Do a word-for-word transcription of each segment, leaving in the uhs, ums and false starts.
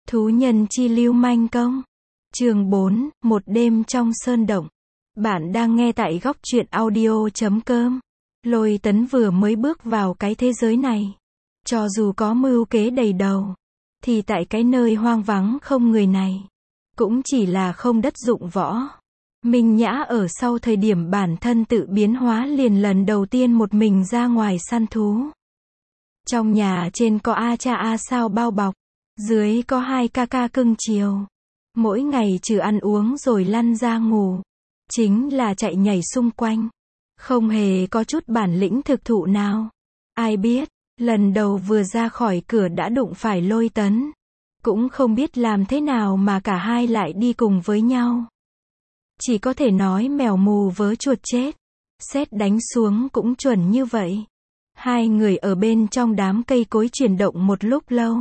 Thú nhân chi lưu manh công. Chương bốn, một đêm trong sơn động. Bạn đang nghe tại góc truyện audio chấm com. Lôi Tấn vừa mới bước vào cái thế giới này. Cho dù có mưu kế đầy đầu, thì tại cái nơi hoang vắng không người này, cũng chỉ là không đất dụng võ. Minh Nhã ở sau thời điểm bản thân tự biến hóa liền lần đầu tiên một mình ra ngoài săn thú. Trong nhà trên có A cha A sao bao bọc, dưới có hai ca ca cưng chiều. Mỗi ngày trừ ăn uống rồi lăn ra ngủ, chính là chạy nhảy xung quanh. Không hề có chút bản lĩnh thực thụ nào. Ai biết, lần đầu vừa ra khỏi cửa đã đụng phải Lôi Tấn. Cũng không biết làm thế nào mà cả hai lại đi cùng với nhau. Chỉ có thể nói mèo mù vớ chuột chết. Sét đánh xuống cũng chuẩn như vậy. Hai người ở bên trong đám cây cối chuyển động một lúc lâu,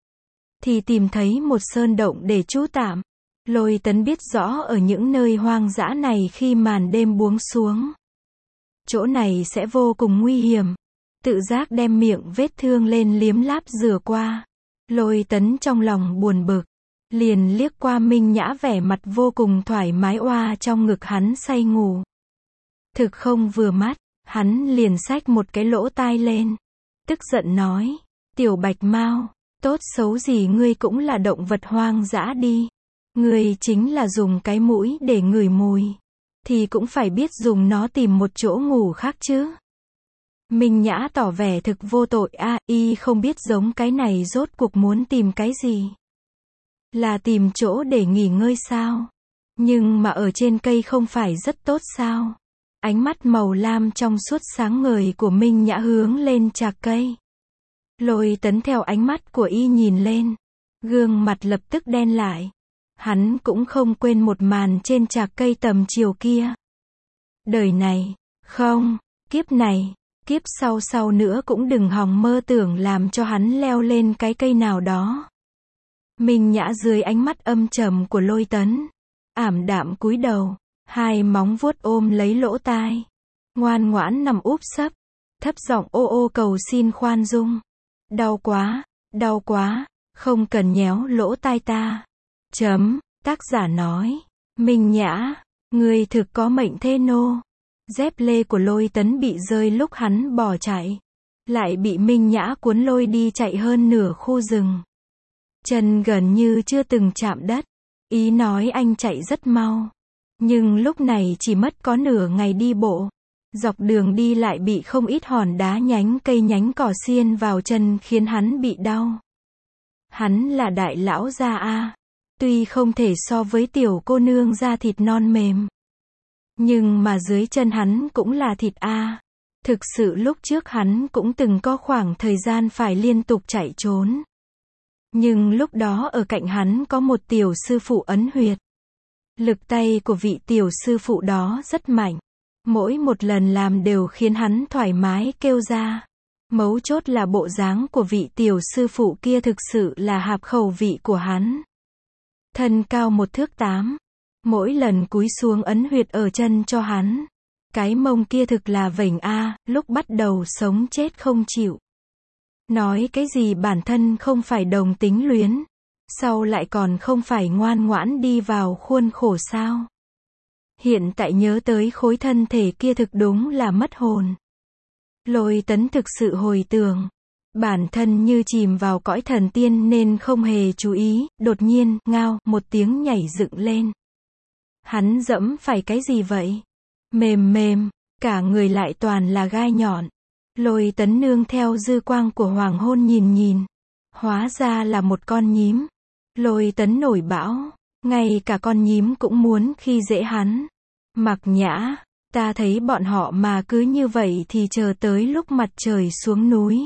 thì tìm thấy một sơn động để trú tạm. Lôi Tấn biết rõ ở những nơi hoang dã này khi màn đêm buông xuống, chỗ này sẽ vô cùng nguy hiểm. Tự giác đem miệng vết thương lên liếm láp rửa qua. Lôi Tấn trong lòng buồn bực, liền liếc qua Minh Nhã vẻ mặt vô cùng thoải mái oa trong ngực hắn say ngủ. Thực không vừa mắt, hắn liền xách một cái lỗ tai lên, tức giận nói, tiểu bạch mao, tốt xấu gì ngươi cũng là động vật hoang dã đi. Ngươi chính là dùng cái mũi để ngửi mùi, thì cũng phải biết dùng nó tìm một chỗ ngủ khác chứ. Minh Nhã tỏ vẻ thực vô tội a, y không biết giống cái này rốt cuộc muốn tìm cái gì. Là tìm chỗ để nghỉ ngơi sao? Nhưng mà ở trên cây không phải rất tốt sao? Ánh mắt màu lam trong suốt sáng ngời của Minh Nhã hướng lên trạc cây. Lôi Tấn theo ánh mắt của y nhìn lên, gương mặt lập tức đen lại. Hắn cũng không quên một màn trên trạc cây tầm chiều kia. Đời này, không, kiếp này, kiếp sau sau nữa cũng đừng hòng mơ tưởng làm cho hắn leo lên cái cây nào đó. Minh Nhã dưới ánh mắt âm trầm của Lôi Tấn, ảm đạm cúi đầu, hai móng vuốt ôm lấy lỗ tai, ngoan ngoãn nằm úp sấp, thấp giọng ô ô cầu xin khoan dung. Đau quá, đau quá, không cần nhéo lỗ tai ta. Chấm, tác giả nói, Minh Nhã, người thực có mệnh thế nô. Dép lê của Lôi Tấn bị rơi lúc hắn bỏ chạy, lại bị Minh Nhã cuốn lôi đi chạy hơn nửa khu rừng. Chân gần như chưa từng chạm đất. Ý nói anh chạy rất mau, nhưng lúc này chỉ mất có nửa ngày đi bộ. Dọc đường đi lại bị không ít hòn đá nhánh cây nhánh cỏ xiên vào chân khiến hắn bị đau. Hắn là đại lão gia a, tuy không thể so với tiểu cô nương da thịt non mềm, nhưng mà dưới chân hắn cũng là thịt a. Thực sự lúc trước hắn cũng từng có khoảng thời gian phải liên tục chạy trốn. Nhưng lúc đó ở cạnh hắn có một tiểu sư phụ ấn huyệt. Lực tay của vị tiểu sư phụ đó rất mạnh. Mỗi một lần làm đều khiến hắn thoải mái kêu ra. Mấu chốt là bộ dáng của vị tiểu sư phụ kia thực sự là hợp khẩu vị của hắn. Thân cao một thước tám. Mỗi lần cúi xuống ấn huyệt ở chân cho hắn. Cái mông kia thực là vểnh a, lúc bắt đầu sống chết không chịu. Nói cái gì bản thân không phải đồng tính luyến, sau lại còn không phải ngoan ngoãn đi vào khuôn khổ sao? Hiện tại nhớ tới khối thân thể kia thực đúng là mất hồn. Lôi Tấn thực sự hồi tưởng, bản thân như chìm vào cõi thần tiên nên không hề chú ý, đột nhiên, ngao, một tiếng nhảy dựng lên. Hắn dẫm phải cái gì vậy? Mềm mềm, cả người lại toàn là gai nhọn. Lôi Tấn nương theo dư quang của hoàng hôn nhìn nhìn, hóa ra là một con nhím. Lôi Tấn nổi bão, ngay cả con nhím cũng muốn khi dễ hắn. Mặc Nhã, ta thấy bọn họ mà cứ như vậy thì chờ tới lúc mặt trời xuống núi,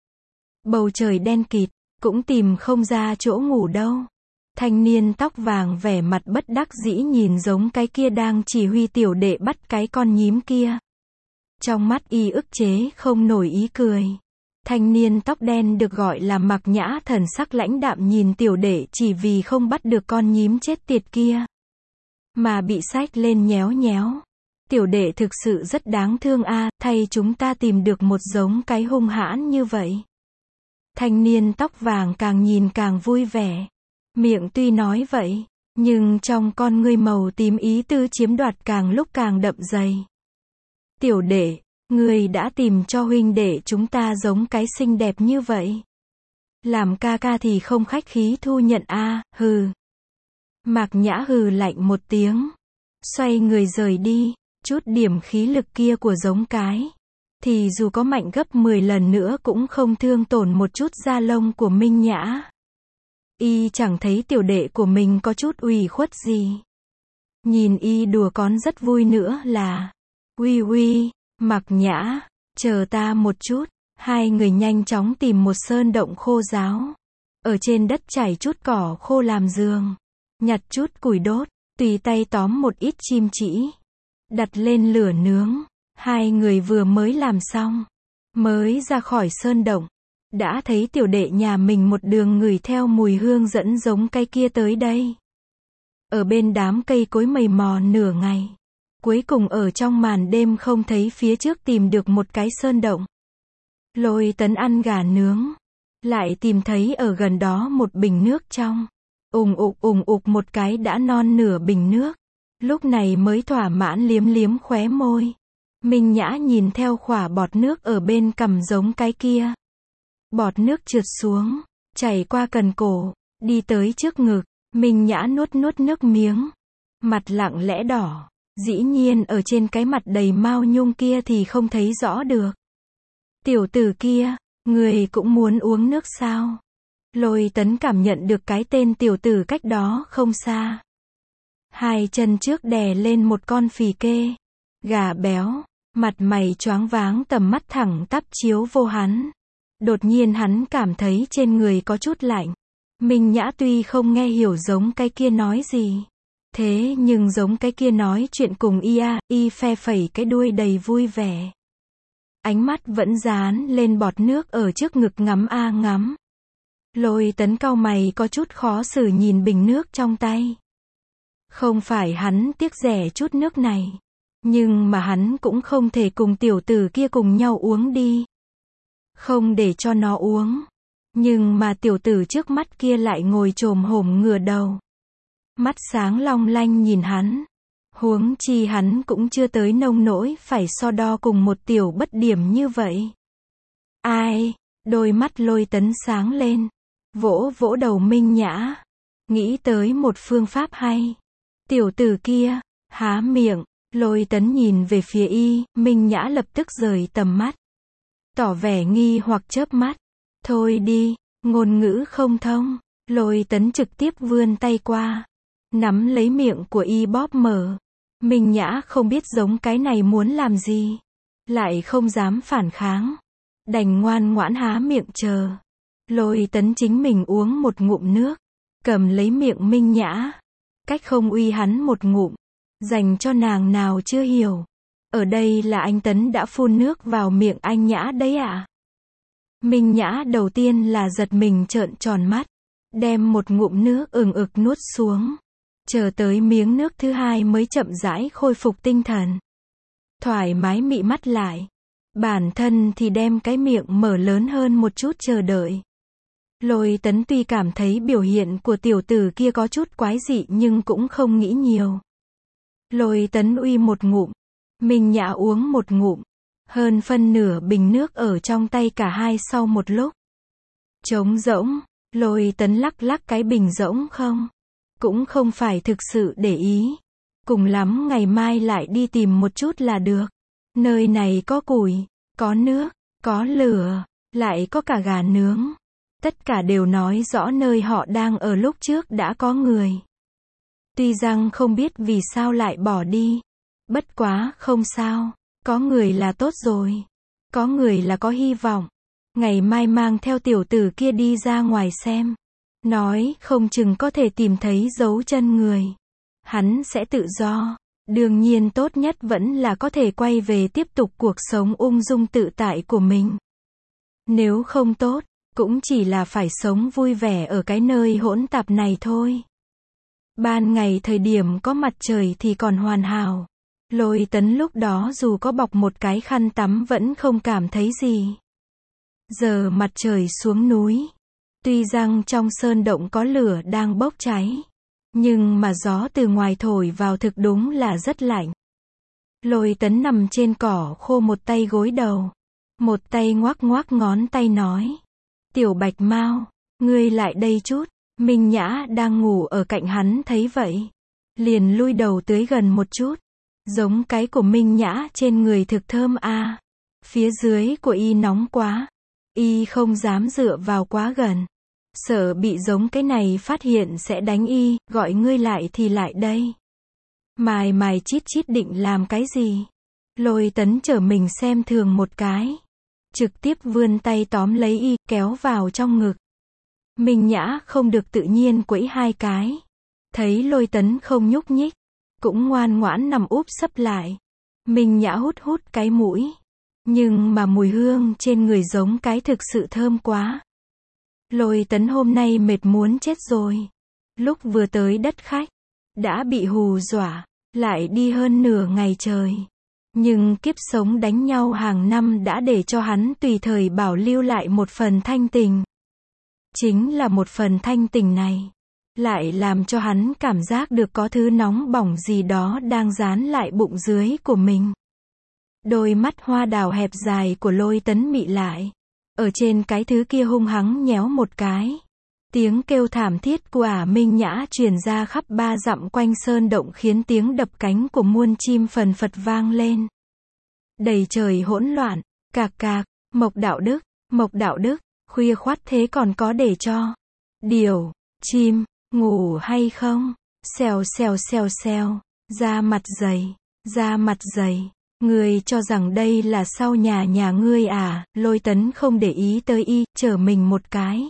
bầu trời đen kịt, cũng tìm không ra chỗ ngủ đâu. Thanh niên tóc vàng vẻ mặt bất đắc dĩ nhìn giống cái kia đang chỉ huy tiểu đệ bắt cái con nhím kia. Trong mắt y ức chế không nổi ý cười. Thanh niên tóc đen được gọi là Mặc Nhã thần sắc lãnh đạm nhìn tiểu đệ chỉ vì không bắt được con nhím chết tiệt kia, mà bị xách lên nhéo nhéo. Tiểu đệ thực sự rất đáng thương a, thay chúng ta tìm được một giống cái hung hãn như vậy. Thanh niên tóc vàng càng nhìn càng vui vẻ. Miệng tuy nói vậy, nhưng trong con ngươi màu tím ý tư chiếm đoạt càng lúc càng đậm dày. Tiểu đệ, ngươi đã tìm cho huynh đệ chúng ta giống cái xinh đẹp như vậy. Làm ca ca thì không khách khí thu nhận a, hừ. Mạc Nhã hừ lạnh một tiếng, xoay người rời đi, chút điểm khí lực kia của giống cái, thì dù có mạnh gấp mười lần nữa cũng không thương tổn một chút da lông của Minh Nhã. Y chẳng thấy tiểu đệ của mình có chút ủy khuất gì. Nhìn y đùa con rất vui nữa là, uy uy, Mạc Nhã, chờ ta một chút. Hai người nhanh chóng tìm một sơn động khô ráo. Ở trên đất trải chút cỏ khô làm giường. Nhặt chút củi đốt, tùy tay tóm một ít chim chỉ. Đặt lên lửa nướng. Hai người vừa mới làm xong, mới ra khỏi sơn động, đã thấy tiểu đệ nhà mình một đường ngửi theo mùi hương dẫn giống cái kia tới đây. Ở bên đám cây cối mầy mò nửa ngày, cuối cùng ở trong màn đêm không thấy phía trước tìm được một cái sơn động. Lôi Tấn ăn gà nướng, lại tìm thấy ở gần đó một bình nước trong. Ùng ục ùng ục một cái đã non nửa bình nước. Lúc này mới thỏa mãn liếm liếm khóe môi. Minh Nhã nhìn theo khỏa bọt nước ở bên cằm giống cái kia. Bọt nước trượt xuống, chảy qua cần cổ, đi tới trước ngực. Minh Nhã nuốt nuốt nước miếng, mặt lặng lẽ đỏ. Dĩ nhiên ở trên cái mặt đầy mao nhung kia thì không thấy rõ được. Tiểu tử kia, người cũng muốn uống nước sao? Lôi Tấn cảm nhận được cái tên tiểu tử cách đó không xa. Hai chân trước đè lên một con phì kê. Gà béo, mặt mày choáng váng tầm mắt thẳng tắp chiếu vô hắn. Đột nhiên hắn cảm thấy trên người có chút lạnh. Minh Nhã tuy không nghe hiểu giống cái kia nói gì. Thế nhưng giống cái kia nói chuyện cùng y a, y phe phẩy cái đuôi đầy vui vẻ. Ánh mắt vẫn dán lên bọt nước ở trước ngực ngắm a ngắm. Lôi Tấn cau mày có chút khó xử nhìn bình nước trong tay. Không phải hắn tiếc rẻ chút nước này, nhưng mà hắn cũng không thể cùng tiểu tử kia cùng nhau uống đi. Không để cho nó uống. Nhưng mà tiểu tử trước mắt kia lại ngồi chồm hổm ngửa đầu. Mắt sáng long lanh nhìn hắn. Huống chi hắn cũng chưa tới nông nỗi phải so đo cùng một tiểu bất điểm như vậy. Ai? Đôi mắt Lôi Tấn sáng lên. Vỗ vỗ đầu Minh Nhã. Nghĩ tới một phương pháp hay. Tiểu tử kia, há miệng. Lôi Tấn nhìn về phía y. Minh Nhã lập tức rời tầm mắt. Tỏ vẻ nghi hoặc chớp mắt. Thôi đi, ngôn ngữ không thông. Lôi Tấn trực tiếp vươn tay qua. Nắm lấy miệng của y bóp mở. Minh Nhã không biết giống cái này muốn làm gì. Lại không dám phản kháng. Đành ngoan ngoãn há miệng chờ. Lôi Tấn chính mình uống một ngụm nước. Cầm lấy miệng Minh Nhã. Cách không uy hắn một ngụm. Dành cho nàng nào chưa hiểu. Ở đây là anh Tấn đã phun nước vào miệng anh Nhã đấy ạ. À? Minh Nhã đầu tiên là giật mình trợn tròn mắt. Đem một ngụm nước ừng ực nuốt xuống. Chờ tới miếng nước thứ hai mới chậm rãi khôi phục tinh thần. Thoải mái mị mắt lại. Bản thân thì đem cái miệng mở lớn hơn một chút chờ đợi. Lôi Tấn tuy cảm thấy biểu hiện của tiểu tử kia có chút quái dị nhưng cũng không nghĩ nhiều. Lôi Tấn uy một ngụm. Minh Nhã uống một ngụm. Hơn phân nửa bình nước ở trong tay cả hai sau một lúc. Trống rỗng. Lôi Tấn lắc lắc cái bình rỗng không. Cũng không phải thực sự để ý. Cùng lắm ngày mai lại đi tìm một chút là được. Nơi này có củi, có nước, có lửa, lại có cả gà nướng. Tất cả đều nói rõ nơi họ đang ở lúc trước đã có người. Tuy rằng không biết vì sao lại bỏ đi. Bất quá, không sao. Có người là tốt rồi. Có người là có hy vọng. Ngày mai mang theo tiểu tử kia đi ra ngoài xem. Nói không chừng có thể tìm thấy dấu chân người. Hắn sẽ tự do. Đương nhiên tốt nhất vẫn là có thể quay về tiếp tục cuộc sống ung dung tự tại của mình. Nếu không tốt, cũng chỉ là phải sống vui vẻ ở cái nơi hỗn tạp này thôi. Ban ngày thời điểm có mặt trời thì còn hoàn hảo. Lôi Tấn lúc đó dù có bọc một cái khăn tắm vẫn không cảm thấy gì. Giờ mặt trời xuống núi. Tuy rằng trong sơn động có lửa đang bốc cháy, nhưng mà gió từ ngoài thổi vào thực đúng là rất lạnh. Lôi Tấn nằm trên cỏ khô, một tay gối đầu, một tay ngoác ngoác ngón tay nói. Tiểu Bạch Mao, ngươi lại đây chút. Minh Nhã đang ngủ ở cạnh hắn thấy vậy, liền lui đầu tới gần một chút. Giống cái của Minh Nhã trên người thực thơm a. À. Phía dưới của y nóng quá. Y không dám dựa vào quá gần. Sợ bị giống cái này phát hiện sẽ đánh y, gọi ngươi lại thì lại đây. Mài mài chít chít định làm cái gì? Lôi Tấn trở mình xem thường một cái. Trực tiếp vươn tay tóm lấy y, kéo vào trong ngực. Minh Nhã không được tự nhiên quẫy hai cái. Thấy Lôi Tấn không nhúc nhích, cũng ngoan ngoãn nằm úp sấp lại. Minh Nhã hút hút cái mũi. Nhưng mà mùi hương trên người giống cái thực sự thơm quá. Lôi Tấn hôm nay mệt muốn chết rồi. Lúc vừa tới đất khách, đã bị hù dọa, lại đi hơn nửa ngày trời. Nhưng kiếp sống đánh nhau hàng năm đã để cho hắn tùy thời bảo lưu lại một phần thanh tình. Chính là một phần thanh tình này, lại làm cho hắn cảm giác được có thứ nóng bỏng gì đó đang dán lại bụng dưới của mình. Đôi mắt hoa đào hẹp dài của Lôi Tấn mị lại. Ở trên cái thứ kia hung hăng nhéo một cái. Tiếng kêu thảm thiết của ả Minh Nhã truyền ra khắp ba dặm quanh sơn động, khiến tiếng đập cánh của muôn chim phần phật vang lên. Đầy trời hỗn loạn, cạc cạc, Mộc Đạo Đức, Mộc Đạo Đức, khuya khoắt thế còn có để cho điều, chim, ngủ hay không? Xèo xèo xèo xèo, da mặt dày, da mặt dày. Ngươi cho rằng đây là sau nhà nhà ngươi à? Lôi Tấn không để ý tới y, trở mình một cái.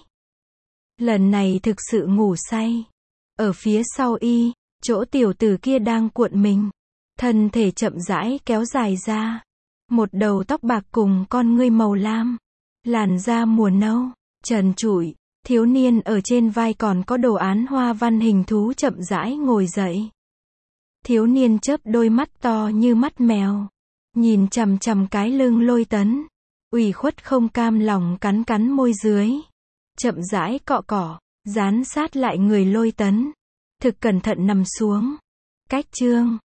Lần này thực sự ngủ say. Ở phía sau y, chỗ tiểu tử kia đang cuộn mình. Thân thể chậm rãi kéo dài ra. Một đầu tóc bạc cùng con ngươi màu lam. Làn da mùa nâu, trần trụi. Thiếu niên ở trên vai còn có đồ án hoa văn hình thú chậm rãi ngồi dậy. Thiếu niên chớp đôi mắt to như mắt mèo. Nhìn chằm chằm cái lưng Lôi Tấn. Ủy khuất không cam lòng cắn cắn môi dưới. Chậm rãi cọ cọ, dán sát lại người Lôi Tấn. Thực cẩn thận nằm xuống. Cách chương